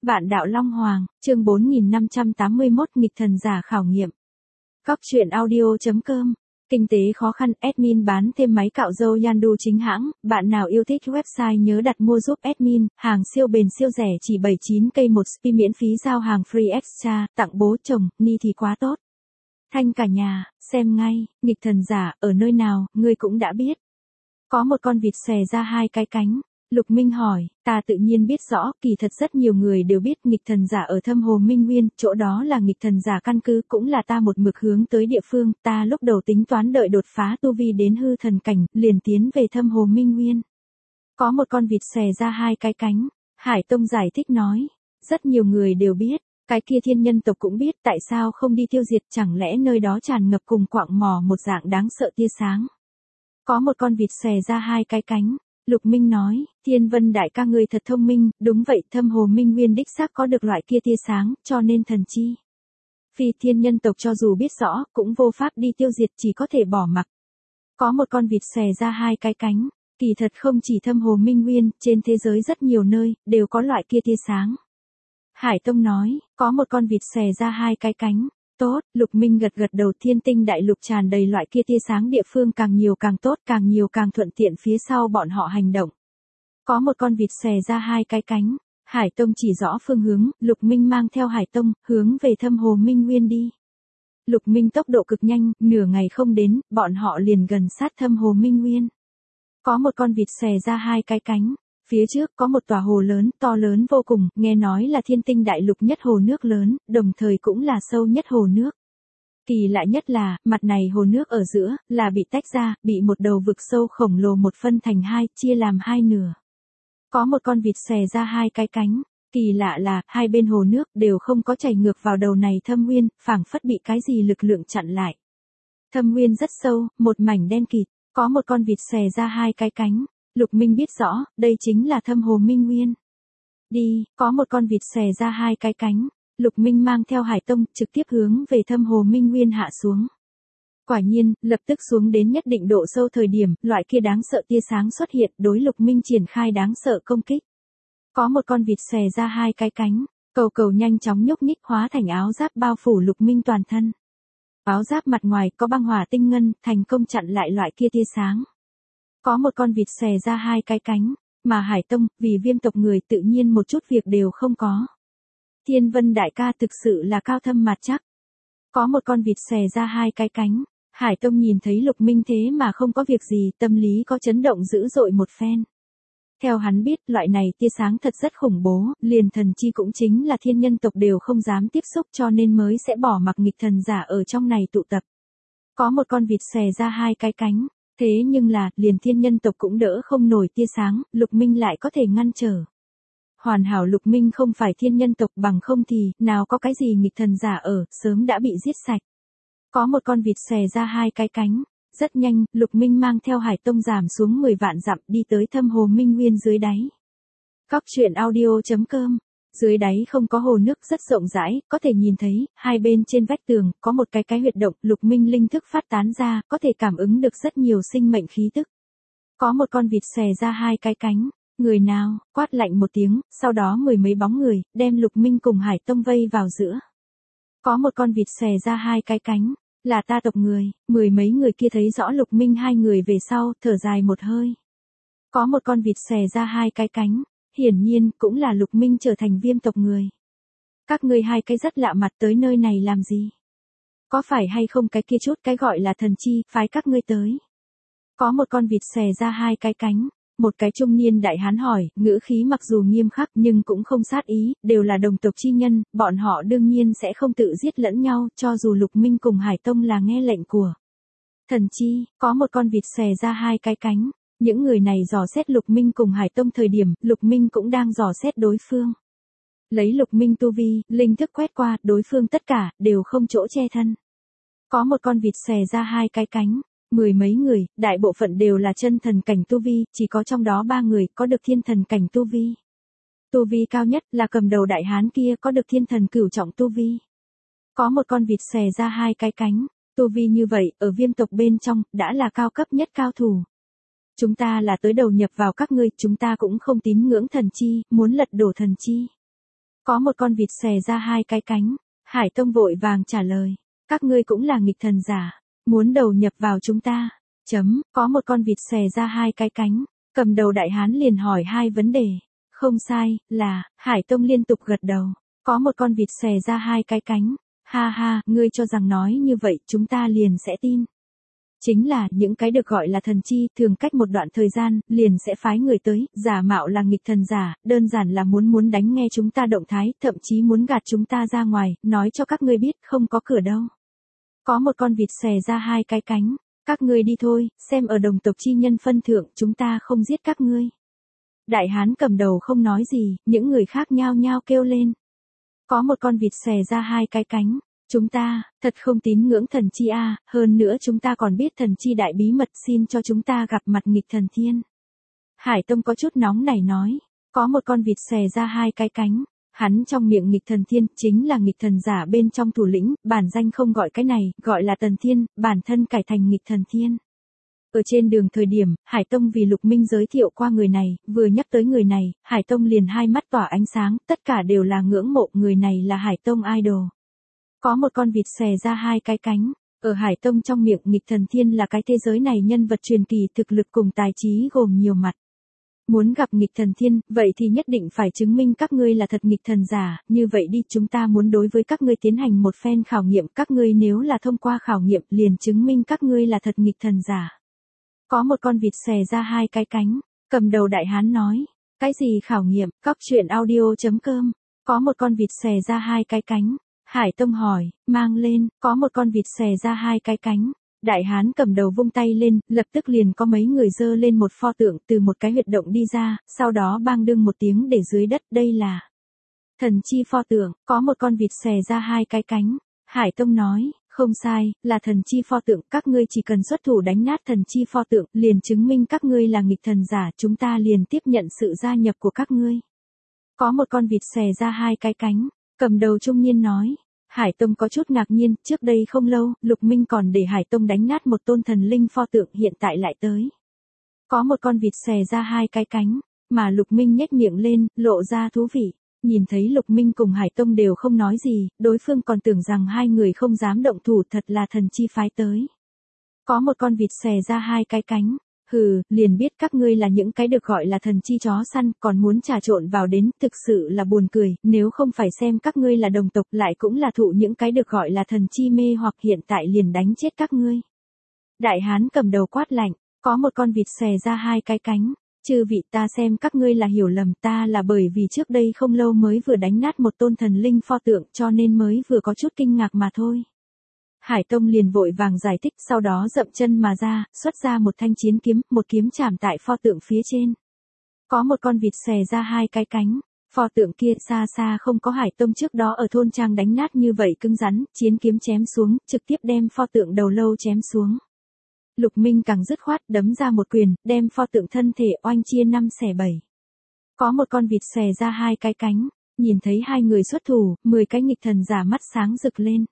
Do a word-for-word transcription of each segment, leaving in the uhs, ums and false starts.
Bạn đạo Long Hoàng, chương bốn nghìn năm trăm tám mươi mốt nghịch thần giả khảo nghiệm. Góc truyện audio chấm com. Kinh tế khó khăn, admin bán thêm máy cạo râu Yandu chính hãng, bạn nào yêu thích website nhớ đặt mua giúp admin, hàng siêu bền siêu rẻ chỉ bảy mươi chín k một spi miễn phí giao hàng free extra, tặng bố chồng, ni thì quá tốt. Thanh cả nhà, xem ngay, nghịch thần giả, ở nơi nào, ngươi cũng đã biết. Có một con vịt xòe ra hai cái cánh. Lục Minh hỏi, ta tự nhiên biết rõ, kỳ thật rất nhiều người đều biết nghịch thần giả ở Thâm Hồ Minh Nguyên, chỗ đó là nghịch thần giả căn cứ, cũng là ta một mực hướng tới địa phương, ta lúc đầu tính toán đợi đột phá tu vi đến hư thần cảnh, liền tiến về Thâm Hồ Minh Nguyên. Có một con vịt xòe ra hai cái cánh, Hải Tông giải thích nói, rất nhiều người đều biết, cái kia thiên nhân tộc cũng biết, tại sao không đi tiêu diệt, chẳng lẽ nơi đó tràn ngập cùng quạng mỏ một dạng đáng sợ tia sáng. Có một con vịt xòe ra hai cái cánh. Lục Minh nói, Thiên Vân đại ca ngươi thật thông minh, đúng vậy, Thâm Hồ Minh Nguyên đích xác có được loại kia tia sáng, cho nên thần chi. Phi thiên nhân tộc cho dù biết rõ, cũng vô pháp đi tiêu diệt, chỉ có thể bỏ mặc. Có một con vịt xòe ra hai cái cánh, kỳ thật không chỉ Thâm Hồ Minh Nguyên, trên thế giới rất nhiều nơi, đều có loại kia tia sáng. Hải Tông nói, có một con vịt xòe ra hai cái cánh. Tốt, Lục Minh gật gật đầu, thiên tinh đại lục tràn đầy loại kia tia sáng địa phương càng nhiều càng tốt, càng nhiều càng thuận tiện phía sau bọn họ hành động. Có một con vịt xòe ra hai cái cánh, Hải Tông chỉ rõ phương hướng, Lục Minh mang theo Hải Tông, hướng về Thâm Hồ Minh Nguyên đi. Lục Minh tốc độ cực nhanh, nửa ngày không đến, bọn họ liền gần sát Thâm Hồ Minh Nguyên. Có một con vịt xòe ra hai cái cánh. Phía trước có một tòa hồ lớn, to lớn vô cùng, nghe nói là thiên tinh đại lục nhất hồ nước lớn, đồng thời cũng là sâu nhất hồ nước. Kỳ lạ nhất là, mặt này hồ nước ở giữa, là bị tách ra, bị một đầu vực sâu khổng lồ một phân thành hai, chia làm hai nửa. Có một con vịt xòe ra hai cái cánh, kỳ lạ là, hai bên hồ nước đều không có chảy ngược vào đầu này thâm nguyên, phảng phất bị cái gì lực lượng chặn lại. Thâm nguyên rất sâu, một mảnh đen kịt, có một con vịt xòe ra hai cái cánh. Lục Minh biết rõ, đây chính là Thâm Hồ Minh Nguyên. Đi, có một con vịt xòe ra hai cái cánh. Lục Minh mang theo Hải Tông, trực tiếp hướng về Thâm Hồ Minh Nguyên hạ xuống. Quả nhiên, lập tức xuống đến nhất định độ sâu thời điểm, loại kia đáng sợ tia sáng xuất hiện, đối Lục Minh triển khai đáng sợ công kích. Có một con vịt xòe ra hai cái cánh, cầu cầu nhanh chóng nhúc nhích hóa thành áo giáp bao phủ Lục Minh toàn thân. Áo giáp mặt ngoài có băng hỏa tinh ngân, thành công chặn lại loại kia tia sáng. Có một con vịt xòe ra hai cái cánh, mà Hải Tông, vì viêm tộc người tự nhiên một chút việc đều không có. Thiên Vân đại ca thực sự là cao thâm mặt chắc. Có một con vịt xòe ra hai cái cánh, Hải Tông nhìn thấy Lục Minh thế mà không có việc gì, tâm lý có chấn động dữ dội một phen. Theo hắn biết, loại này tia sáng thật rất khủng bố, liền thần chi cũng chính là thiên nhân tộc đều không dám tiếp xúc cho nên mới sẽ bỏ mặc nghịch thần giả ở trong này tụ tập. Có một con vịt xòe ra hai cái cánh. Thế nhưng là, liền thiên nhân tộc cũng đỡ không nổi tia sáng, Lục Minh lại có thể ngăn trở. Hoàn hảo Lục Minh không phải thiên nhân tộc, bằng không thì, nào có cái gì nghịch thần giả ở, sớm đã bị giết sạch. Có một con vịt xòe ra hai cái cánh. Rất nhanh, Lục Minh mang theo Hải Tông giảm xuống mười vạn dặm đi tới Thâm Hồ Minh Nguyên dưới đáy. Góc truyện audio chấm com. Dưới đáy không có hồ nước rất rộng rãi, có thể nhìn thấy, hai bên trên vách tường, có một cái cái huyệt động, Lục Minh linh thức phát tán ra, có thể cảm ứng được rất nhiều sinh mệnh khí tức. Có một con vịt xòe ra hai cái cánh, người nào, quát lạnh một tiếng, sau đó mười mấy bóng người, đem Lục Minh cùng Hải Tông vây vào giữa. Có một con vịt xòe ra hai cái cánh, là ta tộc người, mười mấy người kia thấy rõ Lục Minh hai người về sau, thở dài một hơi. Có một con vịt xòe ra hai cái cánh. Hiển nhiên, cũng là Lục Minh trở thành viêm tộc người. Các ngươi hai cái rất lạ mặt tới nơi này làm gì? Có phải hay không cái kia chút cái gọi là thần chi, phái các ngươi tới? Có một con vịt xòe ra hai cái cánh. Một cái trung niên đại hán hỏi, ngữ khí mặc dù nghiêm khắc nhưng cũng không sát ý, đều là đồng tộc chi nhân, bọn họ đương nhiên sẽ không tự giết lẫn nhau, cho dù Lục Minh cùng Hải Tông là nghe lệnh của thần chi. Có một con vịt xòe ra hai cái cánh. Những người này dò xét Lục Minh cùng Hải Tông thời điểm, Lục Minh cũng đang dò xét đối phương. Lấy Lục Minh tu vi, linh thức quét qua, đối phương tất cả, đều không chỗ che thân. Có một con vịt xòe ra hai cái cánh, mười mấy người, đại bộ phận đều là chân thần cảnh tu vi, chỉ có trong đó ba người, có được thiên thần cảnh tu vi. Tu vi cao nhất, là cầm đầu đại hán kia, có được thiên thần cửu trọng tu vi. Có một con vịt xòe ra hai cái cánh, tu vi như vậy, ở viêm tộc bên trong, đã là cao cấp nhất cao thủ. Chúng ta là tới đầu nhập vào các ngươi, chúng ta cũng không tín ngưỡng thần chi, muốn lật đổ thần chi. Có một con vịt xòe ra hai cái cánh. Hải Tông vội vàng trả lời. Các ngươi cũng là nghịch thần giả. Muốn đầu nhập vào chúng ta. Chấm, có một con vịt xòe ra hai cái cánh. Cầm đầu đại hán liền hỏi hai vấn đề. Không sai, là, Hải Tông liên tục gật đầu. Có một con vịt xòe ra hai cái cánh. Ha ha, ngươi cho rằng nói như vậy chúng ta liền sẽ tin. Chính là, những cái được gọi là thần chi, thường cách một đoạn thời gian, liền sẽ phái người tới, giả mạo là nghịch thần giả, đơn giản là muốn muốn đánh nghe chúng ta động thái, thậm chí muốn gạt chúng ta ra ngoài, nói cho các ngươi biết không có cửa đâu. Có một con vịt xòe ra hai cái cánh, các ngươi đi thôi, xem ở đồng tộc chi nhân phân thượng, chúng ta không giết các ngươi. Đại hán cầm đầu không nói gì, những người khác nhao nhao kêu lên. Có một con vịt xòe ra hai cái cánh. Chúng ta, thật không tín ngưỡng thần chi a, à, hơn nữa chúng ta còn biết thần chi đại bí mật, xin cho chúng ta gặp mặt nghịch thần thiên. Hải Tông có chút nóng nảy nói, có một con vịt xòe ra hai cái cánh, hắn trong miệng nghịch thần thiên, chính là nghịch thần giả bên trong thủ lĩnh, bản danh không gọi cái này, gọi là tần thiên, bản thân cải thành nghịch thần thiên. Ở trên đường thời điểm, Hải Tông vì Lục Minh giới thiệu qua người này, vừa nhắc tới người này, Hải Tông liền hai mắt tỏa ánh sáng, tất cả đều là ngưỡng mộ, người này là Hải Tông idol. Có một con vịt xòe ra hai cái cánh, ở Hải Tông trong miệng nghịch thần thiên là cái thế giới này nhân vật truyền kỳ thực lực cùng tài trí gồm nhiều mặt. Muốn gặp nghịch thần thiên, vậy thì nhất định phải chứng minh các ngươi là thật nghịch thần giả, như vậy đi chúng ta muốn đối với các ngươi tiến hành một phen khảo nghiệm, các ngươi nếu là thông qua khảo nghiệm liền chứng minh các ngươi là thật nghịch thần giả. Có một con vịt xòe ra hai cái cánh, cầm đầu đại hán nói, cái gì khảo nghiệm, cóc truyện audio chấm com, có một con vịt xòe ra hai cái cánh. Hải Tông hỏi, mang lên, có một con vịt xòe ra hai cái cánh. Đại hán cầm đầu vung tay lên, lập tức liền có mấy người dơ lên một pho tượng từ một cái huyệt động đi ra, sau đó bang đương một tiếng để dưới đất, đây là thần chi pho tượng, có một con vịt xòe ra hai cái cánh. Hải Tông nói, không sai, là thần chi pho tượng, các ngươi chỉ cần xuất thủ đánh nát thần chi pho tượng, liền chứng minh các ngươi là nghịch thần giả, chúng ta liền tiếp nhận sự gia nhập của các ngươi. Có một con vịt xòe ra hai cái cánh. Cầm đầu trung niên nói, Hải Tông có chút ngạc nhiên, trước đây không lâu, Lục Minh còn để Hải Tông đánh nát một tôn thần linh pho tượng hiện tại lại tới. Có một con vịt xòe ra hai cái cánh, mà Lục Minh nhếch miệng lên, lộ ra thú vị. Nhìn thấy Lục Minh cùng Hải Tông đều không nói gì, đối phương còn tưởng rằng hai người không dám động thủ, thật là thần chi phái tới. Có một con vịt xòe ra hai cái cánh. Hừ, liền biết các ngươi là những cái được gọi là thần chi chó săn, còn muốn trà trộn vào đến, thực sự là buồn cười, nếu không phải xem các ngươi là đồng tộc lại cũng là thụ những cái được gọi là thần chi mê hoặc hiện tại liền đánh chết các ngươi. Đại hán cầm đầu quát lạnh, có một con vịt xòe ra hai cái cánh, chư vị ta xem các ngươi là hiểu lầm, ta là bởi vì trước đây không lâu mới vừa đánh nát một tôn thần linh pho tượng cho nên mới vừa có chút kinh ngạc mà thôi. Hải Tông liền vội vàng giải thích, sau đó dậm chân mà ra, xuất ra một thanh chiến kiếm, một kiếm chạm tại pho tượng phía trên. Có một con vịt xòe ra hai cái cánh, pho tượng kia xa xa không có Hải Tông trước đó ở thôn trang đánh nát như vậy cứng rắn, chiến kiếm chém xuống, trực tiếp đem pho tượng đầu lâu chém xuống. Lục Minh càng dứt khoát đấm ra một quyền, đem pho tượng thân thể oanh chia năm xẻ bảy. Có một con vịt xòe ra hai cái cánh, nhìn thấy hai người xuất thủ, mười cái nghịch thần giả mắt sáng rực lên.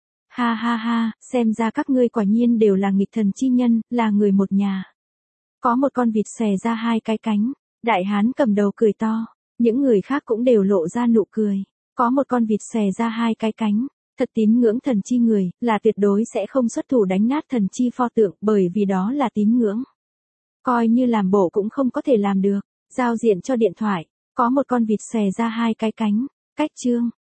Ha ha ha, xem ra các ngươi quả nhiên đều là nghịch thần chi nhân, là người một nhà. Có một con vịt xòe ra hai cái cánh, đại hán cầm đầu cười to, những người khác cũng đều lộ ra nụ cười. Có một con vịt xòe ra hai cái cánh, thật tín ngưỡng thần chi người, là tuyệt đối sẽ không xuất thủ đánh nát thần chi pho tượng, bởi vì đó là tín ngưỡng. Coi như làm bộ cũng không có thể làm được, giao diện cho điện thoại, có một con vịt xòe ra hai cái cánh, cách chương.